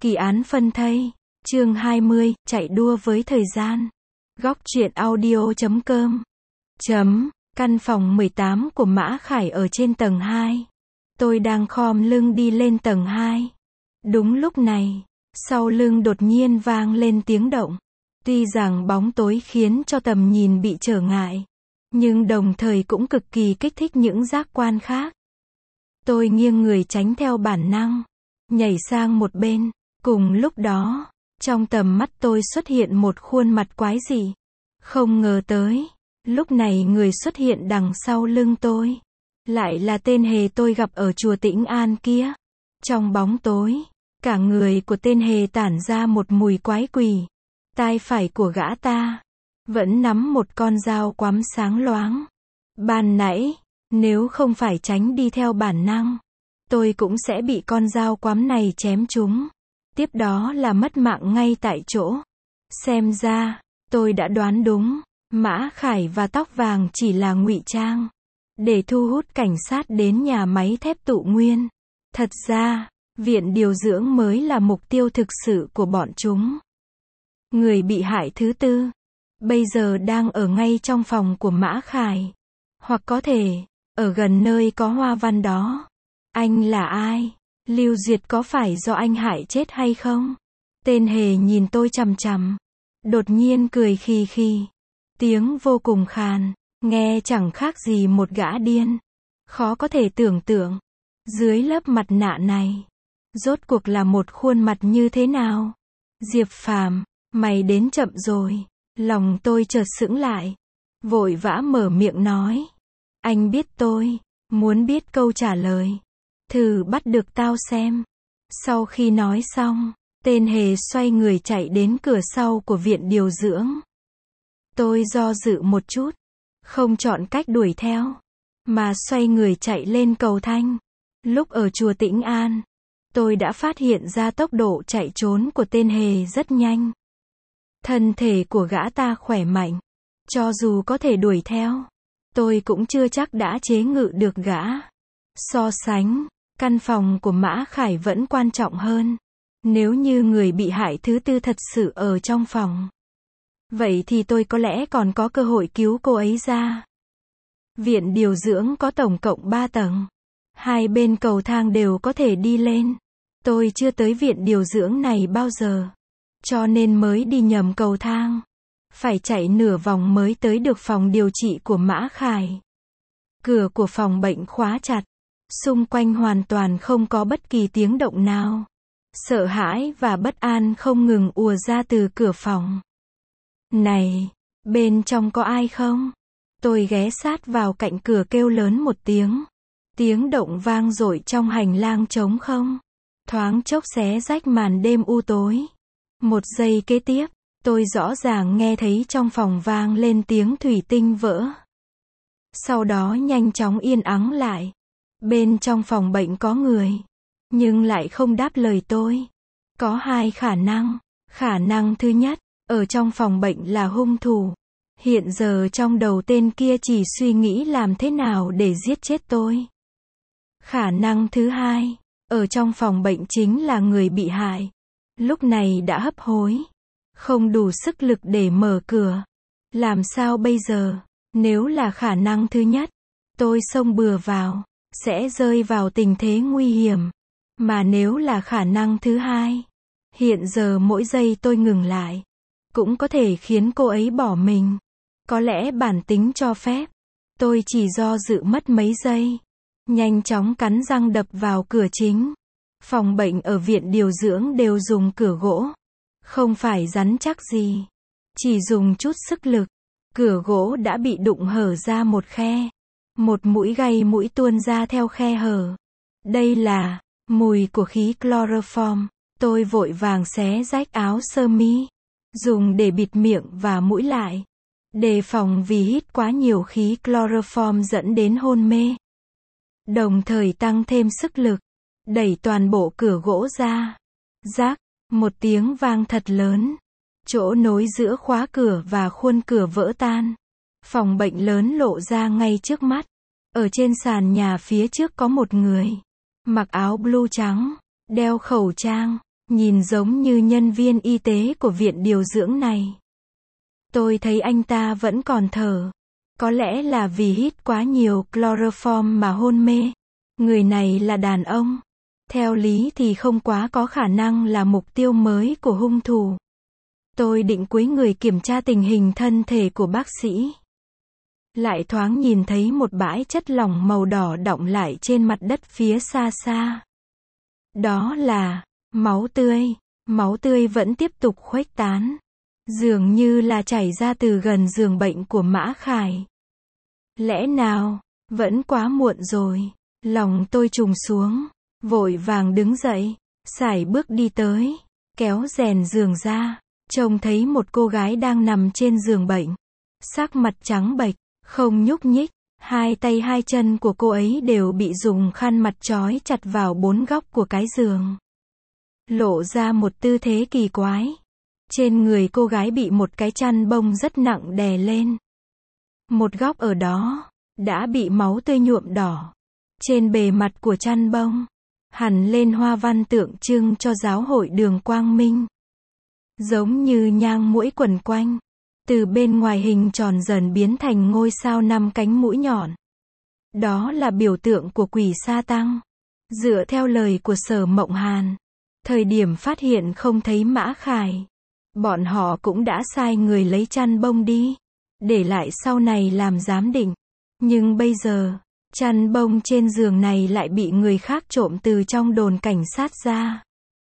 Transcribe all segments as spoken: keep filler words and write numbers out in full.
Kỳ án phân thây. Chương hai mươi, chạy đua với thời gian. Góc truyện audio chấm com. Chấm, căn phòng mười tám của Mã Khải ở trên tầng hai. Tôi đang khom lưng đi lên tầng hai. Đúng lúc này, sau lưng đột nhiên vang lên tiếng động. Tuy rằng bóng tối khiến cho tầm nhìn bị trở ngại, nhưng đồng thời cũng cực kỳ kích thích những giác quan khác. Tôi nghiêng người tránh theo bản năng, nhảy sang một bên. Cùng lúc đó, trong tầm mắt tôi xuất hiện một khuôn mặt quái dị. Không ngờ tới, lúc này người xuất hiện đằng sau lưng tôi lại là tên hề tôi gặp ở chùa Tĩnh An kia. Trong bóng tối, cả người của tên hề tản ra một mùi quái quỷ. Tai phải của gã ta vẫn nắm một con dao quắm sáng loáng. Ban nãy, nếu không phải tránh đi theo bản năng, tôi cũng sẽ bị con dao quắm này chém trúng. Tiếp đó là mất mạng ngay tại chỗ. Xem ra, tôi đã đoán đúng, Mã Khải và tóc vàng chỉ là ngụy trang để thu hút cảnh sát đến nhà máy thép Tụ Nguyên. Thật ra, viện điều dưỡng mới là mục tiêu thực sự của bọn chúng. Người bị hại thứ tư bây giờ đang ở ngay trong phòng của Mã Khải, hoặc có thể ở gần nơi có hoa văn đó. Anh là ai? Lưu Duyệt có phải do anh hại chết hay không? Tên hề nhìn tôi chằm chằm, đột nhiên cười khì khì, tiếng vô cùng khàn, nghe chẳng khác gì một gã điên. Khó có thể tưởng tượng, dưới lớp mặt nạ này, rốt cuộc là một khuôn mặt như thế nào? Diệp Phàm, mày đến chậm rồi. Lòng tôi chợt sững lại, vội vã mở miệng nói. Anh biết tôi muốn biết câu trả lời. Thử bắt được tao xem. Sau khi nói xong, tên hề xoay người chạy đến cửa sau của viện điều dưỡng. Tôi do dự một chút, không chọn cách đuổi theo, mà xoay người chạy lên cầu thang. Lúc ở chùa Tĩnh An, tôi đã phát hiện ra tốc độ chạy trốn của tên hề rất nhanh. Thân thể của gã ta khỏe mạnh, cho dù có thể đuổi theo, tôi cũng chưa chắc đã chế ngự được gã. So sánh, căn phòng của Mã Khải vẫn quan trọng hơn. Nếu như người bị hại thứ tư thật sự ở trong phòng, vậy thì tôi có lẽ còn có cơ hội cứu cô ấy ra. Viện điều dưỡng có tổng cộng ba tầng. Hai bên cầu thang đều có thể đi lên. Tôi chưa tới viện điều dưỡng này bao giờ, cho nên mới đi nhầm cầu thang. Phải chạy nửa vòng mới tới được phòng điều trị của Mã Khải. Cửa của phòng bệnh khóa chặt. Xung quanh hoàn toàn không có bất kỳ tiếng động nào. Sợ hãi và bất an không ngừng ùa ra từ cửa phòng. Này, bên trong có ai không? Tôi ghé sát vào cạnh cửa kêu lớn một tiếng. Tiếng động vang dội trong hành lang trống không. Thoáng chốc xé rách màn đêm u tối. Một giây kế tiếp, tôi rõ ràng nghe thấy trong phòng vang lên tiếng thủy tinh vỡ. Sau đó nhanh chóng yên ắng lại. Bên trong phòng bệnh có người, nhưng lại không đáp lời tôi. Có hai khả năng. Khả năng thứ nhất, ở trong phòng bệnh là hung thủ. Hiện giờ trong đầu tên kia chỉ suy nghĩ làm thế nào để giết chết tôi. Khả năng thứ hai, ở trong phòng bệnh chính là người bị hại. Lúc này đã hấp hối, không đủ sức lực để mở cửa. Làm sao bây giờ? Nếu là khả năng thứ nhất, tôi xông bừa vào, sẽ rơi vào tình thế nguy hiểm. Mà nếu là khả năng thứ hai, hiện giờ mỗi giây tôi ngừng lại, cũng có thể khiến cô ấy bỏ mình. Có lẽ bản tính cho phép, tôi chỉ do dự mất mấy giây, nhanh chóng cắn răng đập vào cửa chính. Phòng bệnh ở viện điều dưỡng đều dùng cửa gỗ, không phải rắn chắc gì, chỉ dùng chút sức lực, cửa gỗ đã bị đụng hở ra một khe. Một mũi gai mũi tuôn ra theo khe hở. Đây là mùi của khí chloroform. Tôi vội vàng xé rách áo sơ mi, dùng để bịt miệng và mũi lại, đề phòng vì hít quá nhiều khí chloroform dẫn đến hôn mê. Đồng thời tăng thêm sức lực, đẩy toàn bộ cửa gỗ ra. Rác, một tiếng vang thật lớn. Chỗ nối giữa khóa cửa và khuôn cửa vỡ tan. Phòng bệnh lớn lộ ra ngay trước mắt. Ở trên sàn nhà phía trước có một người, mặc áo blue trắng, đeo khẩu trang, nhìn giống như nhân viên y tế của viện điều dưỡng này. Tôi thấy anh ta vẫn còn thở. Có lẽ là vì hít quá nhiều chloroform mà hôn mê. Người này là đàn ông. Theo lý thì không quá có khả năng là mục tiêu mới của hung thủ. Tôi định cúi người kiểm tra tình hình thân thể của bác sĩ. Lại thoáng nhìn thấy một bãi chất lỏng màu đỏ đọng lại trên mặt đất phía xa xa. Đó là máu tươi. Máu tươi vẫn tiếp tục khuếch tán. Dường như là chảy ra từ gần giường bệnh của Mã Khải. Lẽ nào, vẫn quá muộn rồi. Lòng tôi trùng xuống, vội vàng đứng dậy, sải bước đi tới, kéo rèn giường ra, trông thấy một cô gái đang nằm trên giường bệnh. Sắc mặt trắng bệch, không nhúc nhích, hai tay hai chân của cô ấy đều bị dùng khăn mặt trói chặt vào bốn góc của cái giường. Lộ ra một tư thế kỳ quái. Trên người cô gái bị một cái chăn bông rất nặng đè lên. Một góc ở đó, đã bị máu tươi nhuộm đỏ. Trên bề mặt của chăn bông, hằn lên hoa văn tượng trưng cho giáo hội Đường Quang Minh. Giống như nhang muỗi quần quanh. Từ bên ngoài hình tròn dần biến thành ngôi sao năm cánh mũi nhọn. Đó là biểu tượng của quỷ sa tăng. Dựa theo lời của Sở Mộng Hàn, thời điểm phát hiện không thấy Mã Khải, bọn họ cũng đã sai người lấy chăn bông đi, để lại sau này làm giám định. Nhưng bây giờ, chăn bông trên giường này lại bị người khác trộm từ trong đồn cảnh sát ra.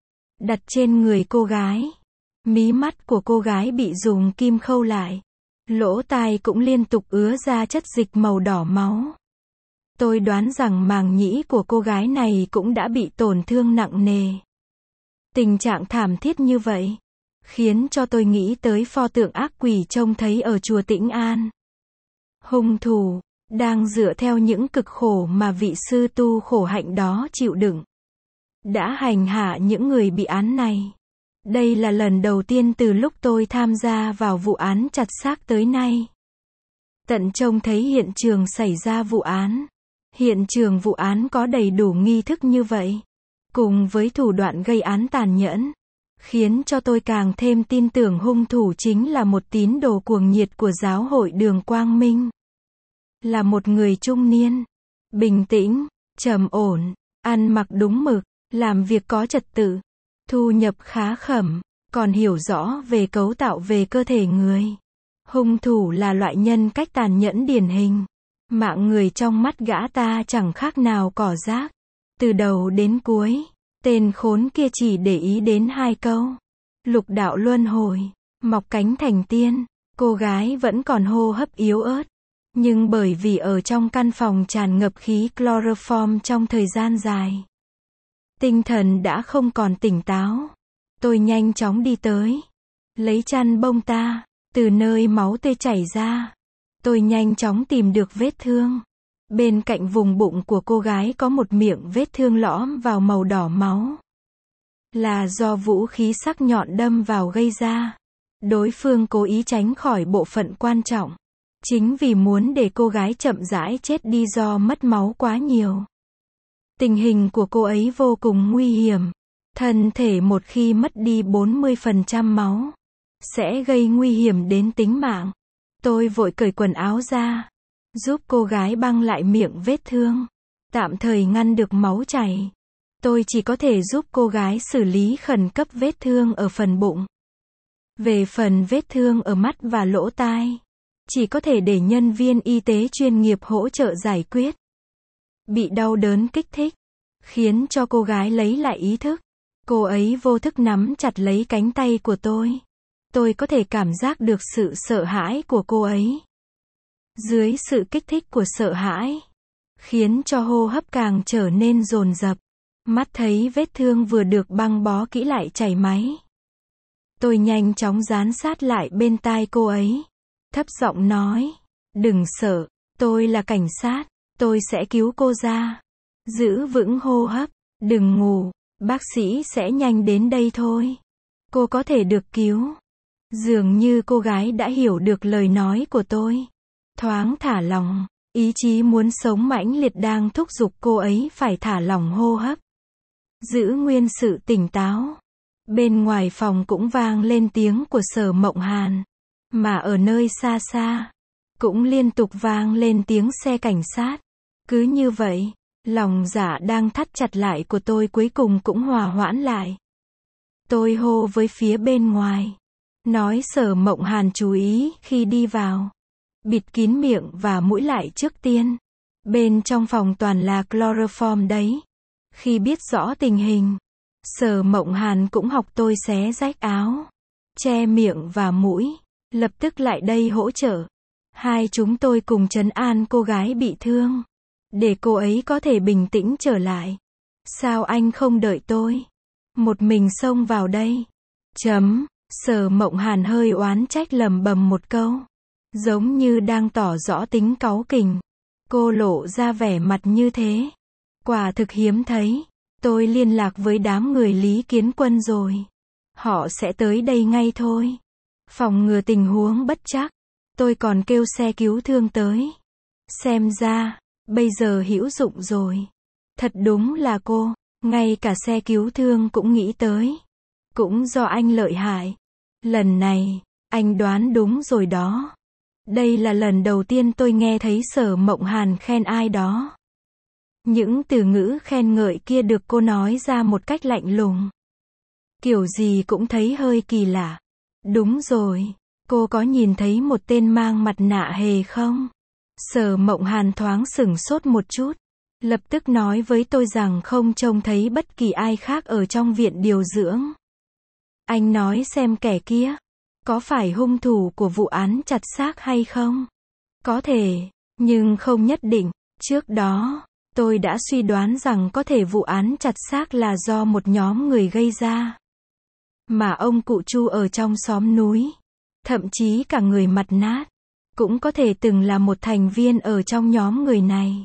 Đặt trên người cô gái. Mí mắt của cô gái bị dùng kim khâu lại. Lỗ tai cũng liên tục ứa ra chất dịch màu đỏ máu. Tôi đoán rằng màng nhĩ của cô gái này cũng đã bị tổn thương nặng nề. Tình trạng thảm thiết như vậy, khiến cho tôi nghĩ tới pho tượng ác quỷ trông thấy ở chùa Tĩnh An. Hung thủ, đang dựa theo những cực khổ mà vị sư tu khổ hạnh đó chịu đựng, đã hành hạ những người bị án này. Đây là lần đầu tiên từ lúc tôi tham gia vào vụ án chặt xác tới nay. Tận trông thấy hiện trường xảy ra vụ án. Hiện trường vụ án có đầy đủ nghi thức như vậy, cùng với thủ đoạn gây án tàn nhẫn, khiến cho tôi càng thêm tin tưởng hung thủ chính là một tín đồ cuồng nhiệt của giáo hội Đường Quang Minh. Là một người trung niên, bình tĩnh, trầm ổn, ăn mặc đúng mực, làm việc có trật tự, thu nhập khá khẩm, còn hiểu rõ về cấu tạo về cơ thể người. Hung thủ là loại nhân cách tàn nhẫn điển hình. Mạng người trong mắt gã ta chẳng khác nào cỏ rác. Từ đầu đến cuối, tên khốn kia chỉ để ý đến hai câu. Lục đạo luân hồi, mọc cánh thành tiên. Cô gái vẫn còn hô hấp yếu ớt. Nhưng bởi vì ở trong căn phòng tràn ngập khí chloroform trong thời gian dài, tinh thần đã không còn tỉnh táo. Tôi nhanh chóng đi tới, lấy chăn bông ta, từ nơi máu tươi chảy ra. Tôi nhanh chóng tìm được vết thương. Bên cạnh vùng bụng của cô gái có một miệng vết thương lõm vào màu đỏ máu. Là do vũ khí sắc nhọn đâm vào gây ra. Đối phương cố ý tránh khỏi bộ phận quan trọng. Chính vì muốn để cô gái chậm rãi chết đi do mất máu quá nhiều. Tình hình của cô ấy vô cùng nguy hiểm. Thân thể một khi mất đi bốn mươi phần trăm máu, sẽ gây nguy hiểm đến tính mạng. Tôi vội cởi quần áo ra, giúp cô gái băng lại miệng vết thương, tạm thời ngăn được máu chảy. Tôi chỉ có thể giúp cô gái xử lý khẩn cấp vết thương ở phần bụng. Về phần vết thương ở mắt và lỗ tai, chỉ có thể để nhân viên y tế chuyên nghiệp hỗ trợ giải quyết. Bị đau đớn kích thích, khiến cho cô gái lấy lại ý thức. Cô ấy vô thức nắm chặt lấy cánh tay của tôi. Tôi có thể cảm giác được sự sợ hãi của cô ấy. Dưới sự kích thích của sợ hãi, khiến cho hô hấp càng trở nên dồn dập. Mắt thấy vết thương vừa được băng bó kỹ lại chảy máy. Tôi nhanh chóng dán sát lại bên tai cô ấy. Thấp giọng nói, đừng sợ, tôi là cảnh sát, tôi sẽ cứu cô ra. Giữ vững hô hấp, đừng ngủ, bác sĩ sẽ nhanh đến đây thôi. Cô có thể được cứu. Dường như cô gái đã hiểu được lời nói của tôi. Thoáng thả lỏng, ý chí muốn sống mãnh liệt đang thúc giục cô ấy phải thả lỏng hô hấp. Giữ nguyên sự tỉnh táo. Bên ngoài phòng cũng vang lên tiếng của Sở Mộng Hàn. Mà ở nơi xa xa, cũng liên tục vang lên tiếng xe cảnh sát. Cứ như vậy, lòng dạ đang thắt chặt lại của tôi cuối cùng cũng hòa hoãn lại. Tôi hô với phía bên ngoài. Nói Sở Mộng Hàn chú ý khi đi vào. Bịt kín miệng và mũi lại trước tiên. Bên trong phòng toàn là chloroform đấy. Khi biết rõ tình hình, Sở Mộng Hàn cũng học tôi xé rách áo, che miệng và mũi, lập tức lại đây hỗ trợ. Hai chúng tôi cùng trấn an cô gái bị thương, để cô ấy có thể bình tĩnh trở lại. Sao anh không đợi tôi? Một mình xông vào đây. Chấm. Sở Mộng Hàn hơi oán trách lầm bầm một câu. Giống như đang tỏ rõ tính cáu kỉnh. Cô lộ ra vẻ mặt như thế. Quả thực hiếm thấy. Tôi liên lạc với đám người Lý Kiến Quân rồi. Họ sẽ tới đây ngay thôi. Phòng ngừa tình huống bất trắc. Tôi còn kêu xe cứu thương tới. Xem ra, bây giờ hữu dụng rồi. Thật đúng là cô, ngay cả xe cứu thương cũng nghĩ tới. Cũng do anh lợi hại. Lần này, anh đoán đúng rồi đó. Đây là lần đầu tiên tôi nghe thấy Sở Mộng Hàn khen ai đó. Những từ ngữ khen ngợi kia được cô nói ra một cách lạnh lùng. Kiểu gì cũng thấy hơi kỳ lạ. Đúng rồi, cô có nhìn thấy một tên mang mặt nạ hề không? Sở Mộng Hàn thoáng sửng sốt một chút. Lập tức nói với tôi rằng không trông thấy bất kỳ ai khác ở trong viện điều dưỡng. Anh nói xem kẻ kia, có phải hung thủ của vụ án chặt xác hay không? Có thể, nhưng không nhất định. Trước đó, tôi đã suy đoán rằng có thể vụ án chặt xác là do một nhóm người gây ra. Mà ông cụ Chu ở trong xóm núi, thậm chí cả người mặt nát, cũng có thể từng là một thành viên ở trong nhóm người này.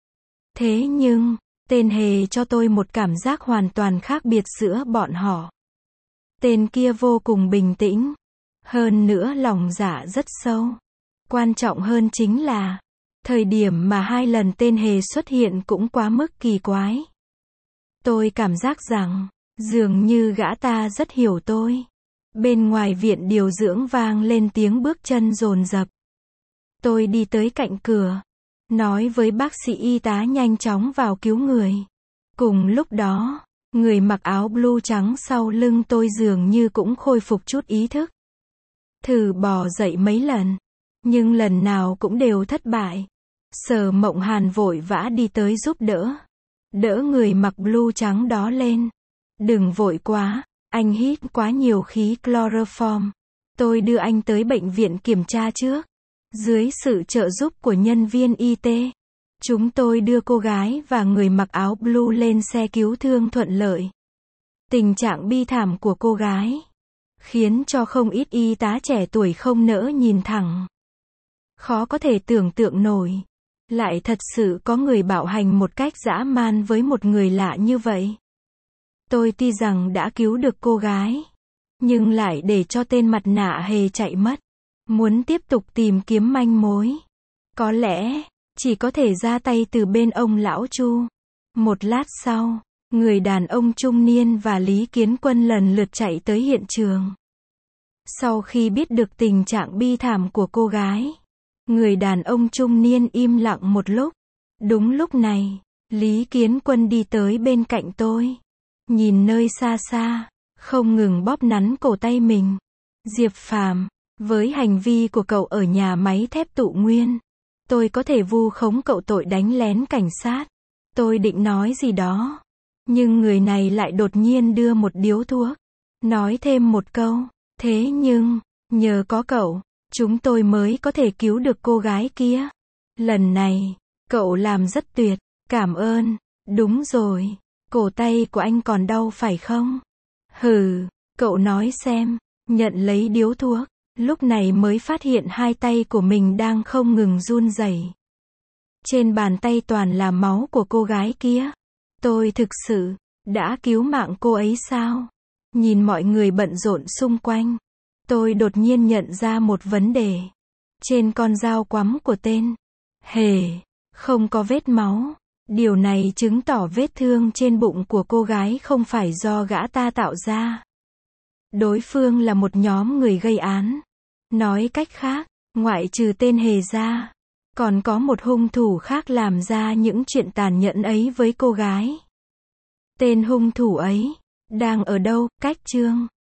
Thế nhưng, tên Hề cho tôi một cảm giác hoàn toàn khác biệt giữa bọn họ. Tên kia vô cùng bình tĩnh. Hơn nữa lòng dạ rất sâu. Quan trọng hơn chính là, thời điểm mà hai lần tên Hề xuất hiện cũng quá mức kỳ quái. Tôi cảm giác rằng, dường như gã ta rất hiểu tôi. Bên ngoài viện điều dưỡng vang lên tiếng bước chân dồn dập. Tôi đi tới cạnh cửa, nói với bác sĩ y tá nhanh chóng vào cứu người. Cùng lúc đó, người mặc áo blue trắng sau lưng tôi dường như cũng khôi phục chút ý thức. Thử bò dậy mấy lần, nhưng lần nào cũng đều thất bại. Sở Mộng Hàn vội vã đi tới giúp đỡ. Đỡ người mặc blue trắng đó lên. Đừng vội quá, anh hít quá nhiều khí chloroform. Tôi đưa anh tới bệnh viện kiểm tra trước. Dưới sự trợ giúp của nhân viên y tế, chúng tôi đưa cô gái và người mặc áo blue lên xe cứu thương thuận lợi. Tình trạng bi thảm của cô gái khiến cho không ít y tá trẻ tuổi không nỡ nhìn thẳng. Khó có thể tưởng tượng nổi, lại thật sự có người bạo hành một cách dã man với một người lạ như vậy. Tôi tuy rằng đã cứu được cô gái, nhưng lại để cho tên mặt nạ Hề chạy mất. Muốn tiếp tục tìm kiếm manh mối, có lẽ chỉ có thể ra tay từ bên ông lão Chu. Một lát sau, người đàn ông trung niên và Lý Kiến Quân lần lượt chạy tới hiện trường. Sau khi biết được tình trạng bi thảm của cô gái, người đàn ông trung niên im lặng một lúc. Đúng lúc này, Lý Kiến Quân đi tới bên cạnh tôi, nhìn nơi xa xa, không ngừng bóp nắn cổ tay mình. Diệp Phàm, với hành vi của cậu ở nhà máy thép Tụ Nguyên, tôi có thể vu khống cậu tội đánh lén cảnh sát. Tôi định nói gì đó, nhưng người này lại đột nhiên đưa một điếu thuốc, nói thêm một câu, thế nhưng, nhờ có cậu, chúng tôi mới có thể cứu được cô gái kia. Lần này, cậu làm rất tuyệt, cảm ơn. Đúng rồi, cổ tay của anh còn đau phải không? Hừ, cậu nói xem. Nhận lấy điếu thuốc, lúc này mới phát hiện hai tay của mình đang không ngừng run rẩy. Trên bàn tay toàn là máu của cô gái kia. Tôi thực sự đã cứu mạng cô ấy sao? Nhìn mọi người bận rộn xung quanh, tôi đột nhiên nhận ra một vấn đề. Trên con dao quắm của tên Hề, không có vết máu. Điều này chứng tỏ vết thương trên bụng của cô gái không phải do gã ta tạo ra. Đối phương là một nhóm người gây án. Nói cách khác, ngoại trừ tên Hề ra, còn có một hung thủ khác làm ra những chuyện tàn nhẫn ấy với cô gái. Tên hung thủ ấy đang ở đâu? Cách chương